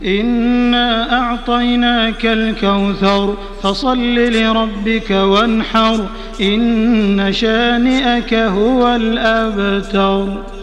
إنا أعطيناك الكوثر فصل لربك وانحر إن شانئك هو الأبتر.